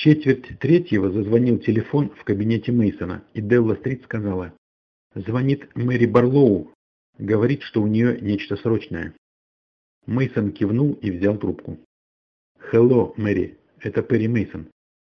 четверть третьего зазвонил телефон в кабинете Мейсона, и Делла Стрит сказала: «Звонит Мэри Барлоу. Говорит, что у нее нечто срочное». Мейсон кивнул и взял трубку. «Hello, Мэри, это Перри Мейсон».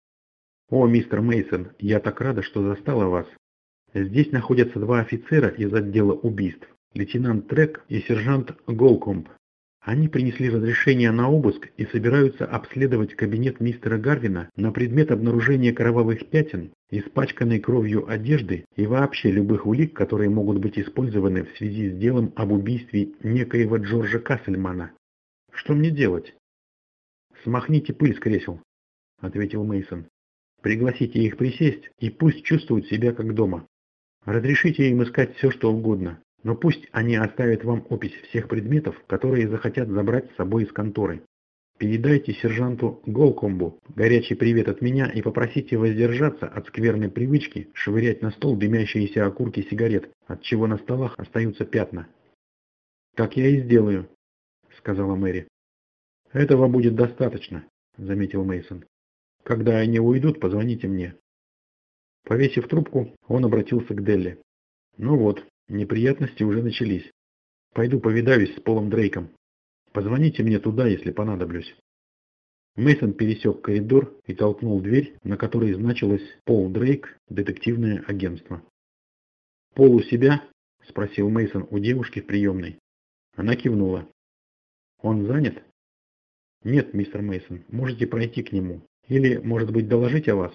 «О, мистер Мейсон, я так рада, что застала вас. Здесь находятся два офицера из отдела убийств, лейтенант Трек и сержант Голкомб. Они принесли разрешение на обыск и собираются обследовать кабинет мистера Гарвина на предмет обнаружения кровавых пятен, испачканной кровью одежды и вообще любых улик, которые могут быть использованы в связи с делом об убийстве некоего Джорджа Кассельмана. Что мне делать?» «Смахните пыль с кресел», — ответил Мейсон. «Пригласите их присесть и пусть чувствуют себя как дома. Разрешите им искать все, что угодно. Но пусть они оставят вам опись всех предметов, которые захотят забрать с собой из конторы. Передайте сержанту Голкомбу горячий привет от меня и попросите воздержаться от скверной привычки швырять на стол дымящиеся окурки сигарет, от чего на столах остаются пятна». «Так я и сделаю», — сказала Мэри. «Этого будет достаточно», — заметил Мейсон. «Когда они уйдут, позвоните мне». Повесив трубку, он обратился к Делли. «Ну вот, неприятности уже начались. Пойду повидаюсь с Полом Дрейком. Позвоните мне туда, если понадоблюсь». Мейсон пересек коридор и толкнул дверь, на которой значилось «Пол Дрейк, детективное агентство». «Пол у себя?» – спросил Мейсон у девушки в приемной. Она кивнула. «Он занят?» «Нет, мистер Мейсон, можете пройти к нему. Или, может быть, доложить о вас?»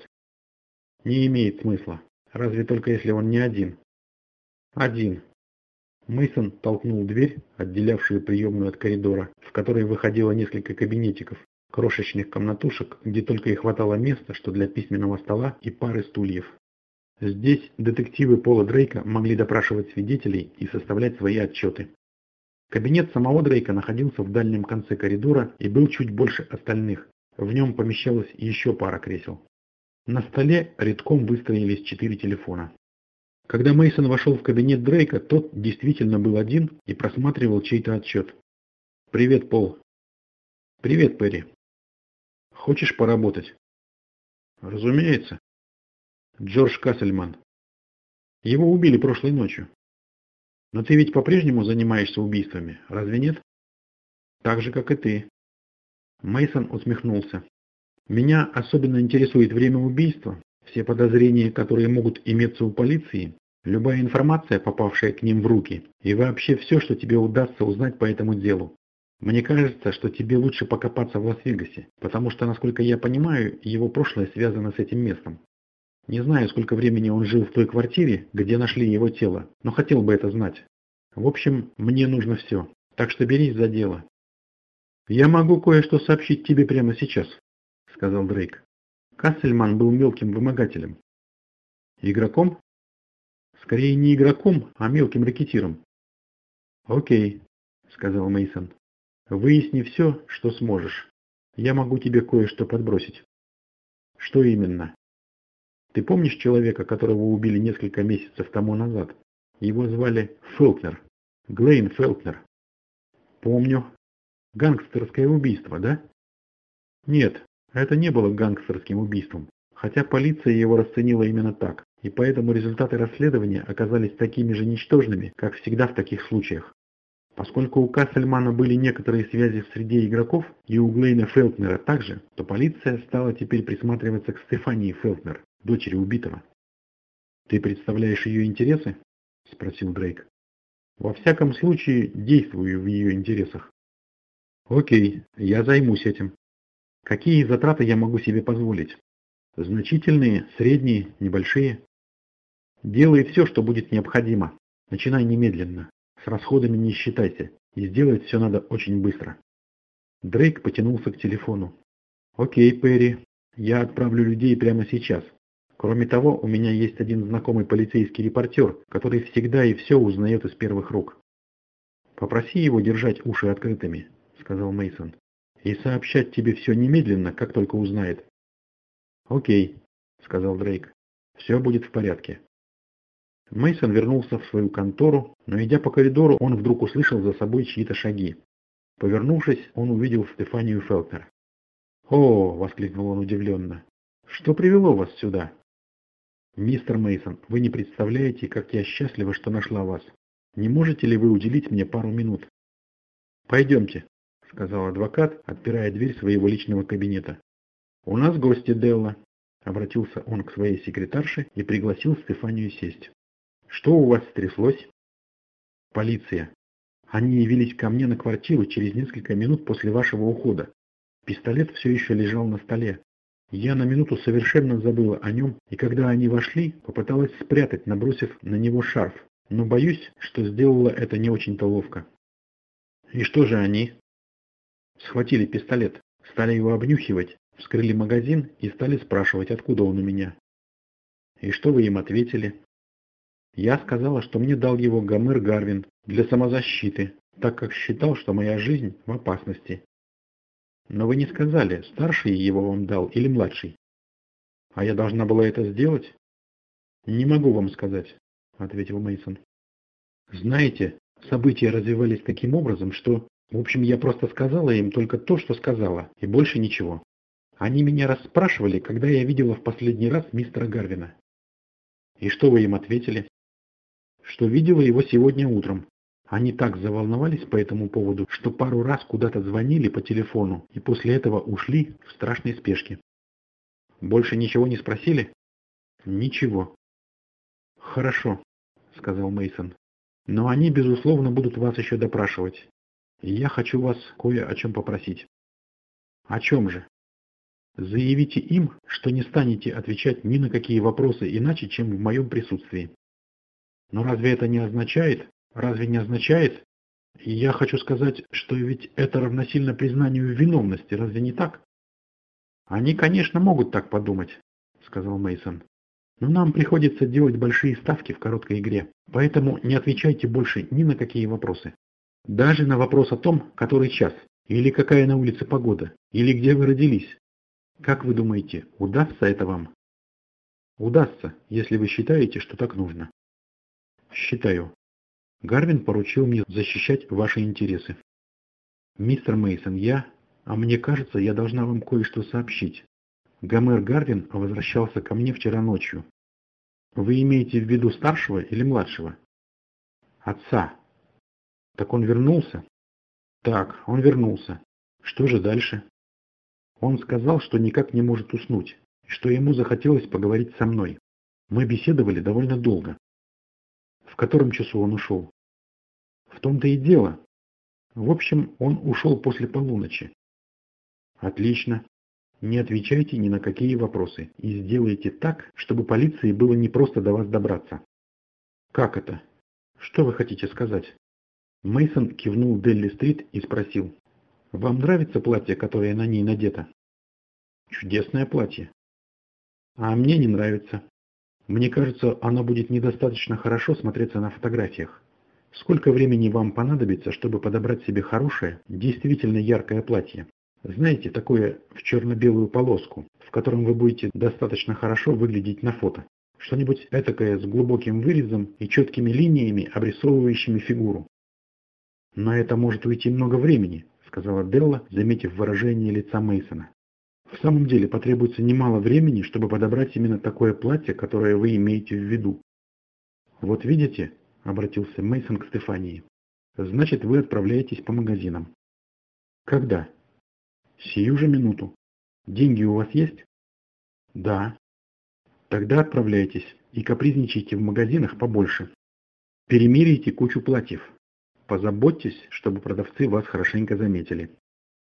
«Не имеет смысла. Разве только если он не один». «Один». Мейсон толкнул дверь, отделявшую приемную от коридора, в которой выходило несколько кабинетиков, крошечных комнатушек, где только и хватало места, что для письменного стола и пары стульев. Здесь детективы Пола Дрейка могли допрашивать свидетелей и составлять свои отчеты. Кабинет самого Дрейка находился в дальнем конце коридора и был чуть больше остальных. В нем помещалась еще пара кресел. На столе рядком выстроились 4 телефона. Когда Мейсон вошел в кабинет Дрейка, тот действительно был один и просматривал чей-то отчет. «Привет, Пол». «Привет, Перри. Хочешь поработать?» «Разумеется». «Джордж Кассельман. Его убили прошлой ночью. Но ты ведь по-прежнему занимаешься убийствами, разве нет?» «Так же, как и ты». Мейсон усмехнулся. «Меня особенно интересует время убийства, все подозрения, которые могут иметься у полиции, любая информация, попавшая к ним в руки, и вообще все, что тебе удастся узнать по этому делу. Мне кажется, что тебе лучше покопаться в Лас-Вегасе, потому что, насколько я понимаю, его прошлое связано с этим местом. Не знаю, сколько времени он жил в той квартире, где нашли его тело, но хотел бы это знать. В общем, мне нужно все, так что берись за дело». «Я могу кое-что сообщить тебе прямо сейчас», — сказал Дрейк. «Кассельман был мелким вымогателем». «Игроком?» «Скорее не игроком, а мелким рэкетиром». «Окей», — сказал Мейсон. «Выясни все, что сможешь. Я могу тебе кое-что подбросить». «Что именно?» «Ты помнишь человека, которого убили несколько месяцев тому назад? Его звали Фелтнер. Глейн Фелтнер». «Помню. Гангстерское убийство, да?» «Нет, это не было гангстерским убийством, хотя полиция его расценила именно так, и поэтому результаты расследования оказались такими же ничтожными, как всегда в таких случаях. Поскольку у Кассельмана были некоторые связи в среде игроков, и у Глейна Фелтнера также, то полиция стала теперь присматриваться к Стефании Фелтнер, дочери убитого». «Ты представляешь ее интересы?» – спросил Дрейк. «Во всяком случае, действую в ее интересах». «Окей, я займусь этим. Какие затраты я могу себе позволить? Значительные, средние, небольшие?» «Делай все, что будет необходимо. Начинай немедленно. С расходами не считайся. И сделать все надо очень быстро». Дрейк потянулся к телефону. «Окей, Перри. Я отправлю людей прямо сейчас. Кроме того, у меня есть один знакомый полицейский репортер, который всегда и все узнает из первых рук». «Попроси его держать уши открытыми», — сказал Мейсон, «и сообщать тебе все немедленно, как только узнает». «Окей», — сказал Дрейк, — «все будет в порядке». Мейсон вернулся в свою контору, но идя по коридору, он вдруг услышал за собой чьи-то шаги. Повернувшись, он увидел Стефанию Фелтнер. «О!» — воскликнул он удивленно. Что привело вас сюда? Мистер Мейсон, вы не представляете, как я счастлива, что нашла вас. Не можете ли вы уделить мне пару минут? Пойдемте, сказал адвокат, отпирая дверь своего личного кабинета. У нас гости, Делла. Обратился он к своей секретарше и пригласил Стефанию сесть. Что у вас стряслось? Полиция. Они явились ко мне на квартиру через несколько минут после вашего ухода. Пистолет все еще лежал на столе. Я на минуту совершенно забыла о нем, и когда они вошли, попыталась спрятать, набросив на него шарф, но боюсь, что сделала это не очень-то ловко. И что же они? Схватили пистолет, стали его обнюхивать, вскрыли магазин и стали спрашивать, откуда он у меня. И что вы им ответили? Я сказала, что мне дал его Гомер Гарвин для самозащиты, так как считал, что моя жизнь в опасности. Но вы не сказали, старший его вам дал или младший. А я должна была это сделать? Не могу вам сказать, ответил Мейсон. Знаете, события развивались таким образом, что, в общем, я просто сказала им только то, что сказала, и больше ничего. Они меня расспрашивали, когда я видела в последний раз мистера Гарвина. И что вы им ответили? Что видела его сегодня утром. Они так заволновались по этому поводу, что пару раз куда-то звонили по телефону и после этого ушли в страшной спешке. Больше ничего не спросили? Ничего. Хорошо, сказал Мейсон. Но они, безусловно, будут вас еще допрашивать. И я хочу вас кое о чем попросить. О чем же? Заявите им, что не станете отвечать ни на какие вопросы иначе, чем в моем присутствии. Но разве это не означает? Разве не означает? И я хочу сказать, что ведь это равносильно признанию виновности, разве не так? Они, конечно, могут так подумать, сказал Мейсон. Но нам приходится делать большие ставки в короткой игре, поэтому не отвечайте больше ни на какие вопросы. Даже на вопрос о том, который час, или какая на улице погода, или где вы родились. Как вы думаете, удастся это вам? Удастся, если вы считаете, что так нужно. Считаю. Гарвин поручил мне защищать ваши интересы. Мистер Мейсон, а мне кажется, я должна вам кое-что сообщить. Гомер Гарвин возвращался ко мне вчера ночью. Вы имеете в виду старшего или младшего? Отца. Так он вернулся? Так, он вернулся. Что же дальше? Он сказал, что никак не может уснуть, и что ему захотелось поговорить со мной. Мы беседовали довольно долго. В котором часу он ушел? В том-то и дело. В общем, он ушел после полуночи. Отлично. Не отвечайте ни на какие вопросы и сделайте так, чтобы полиции было не просто до вас добраться. Как это? Что вы хотите сказать? Мейсон кивнул Делли-стрит и спросил. Вам нравится платье, которое на ней надето? Чудесное платье. А мне не нравится. Мне кажется, оно будет недостаточно хорошо смотреться на фотографиях. Сколько времени вам понадобится, чтобы подобрать себе хорошее, действительно яркое платье? Знаете, такое в черно-белую полоску, в котором вы будете достаточно хорошо выглядеть на фото. Что-нибудь этакое с глубоким вырезом и четкими линиями, обрисовывающими фигуру. На это может уйти много времени, сказала Делла, заметив выражение лица Мейсона. В самом деле потребуется немало времени, чтобы подобрать именно такое платье, которое вы имеете в виду. Вот видите, обратился Мейсон к Стефании. Значит, вы отправляетесь по магазинам. Когда? Сию же минуту. Деньги у вас есть? Да. Тогда отправляйтесь и капризничайте в магазинах побольше. Перемерите кучу платьев. Позаботьтесь, чтобы продавцы вас хорошенько заметили.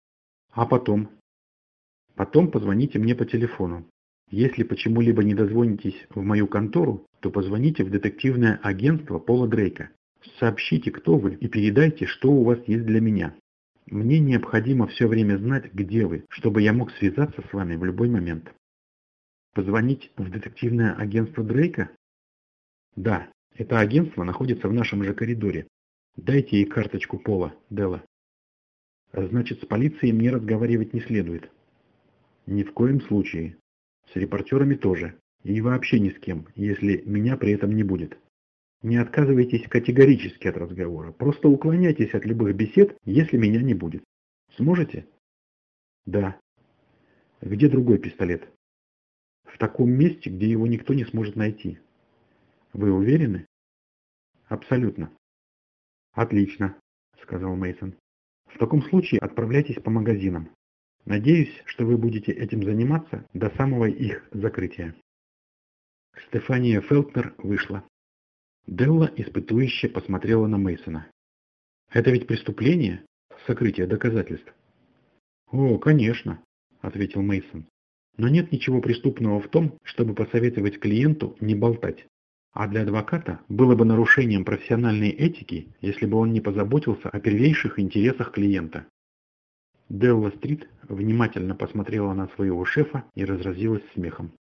А потом? Потом позвоните мне по телефону. Если почему-либо не дозвонитесь в мою контору, то позвоните в детективное агентство Пола Дрейка. Сообщите, кто вы, и передайте, что у вас есть для меня. Мне необходимо все время знать, где вы, чтобы я мог связаться с вами в любой момент. Позвонить в детективное агентство Дрейка? Да, это агентство находится в нашем же коридоре. Дайте ей карточку Пола, Делла. Значит, с полицией мне разговаривать не следует. Ни в коем случае. С репортерами тоже. И вообще ни с кем, если меня при этом не будет. Не отказывайтесь категорически от разговора. Просто уклоняйтесь от любых бесед, если меня не будет. Сможете? Да. Где другой пистолет? таком месте, где его никто не сможет найти. Вы уверены? Абсолютно. Отлично, сказал Мейсон. В таком случае отправляйтесь по магазинам. Надеюсь, что вы будете этим заниматься до самого их закрытия. Стефания Фелтнер вышла. Делла испытующе посмотрела на Мейсона. Это ведь преступление? Сокрытие доказательств. О, конечно, ответил Мейсон. Но нет ничего преступного в том, чтобы посоветовать клиенту не болтать. А для адвоката было бы нарушением профессиональной этики, если бы он не позаботился о первейших интересах клиента. Делла Стрит внимательно посмотрела на своего шефа и разразилась смехом.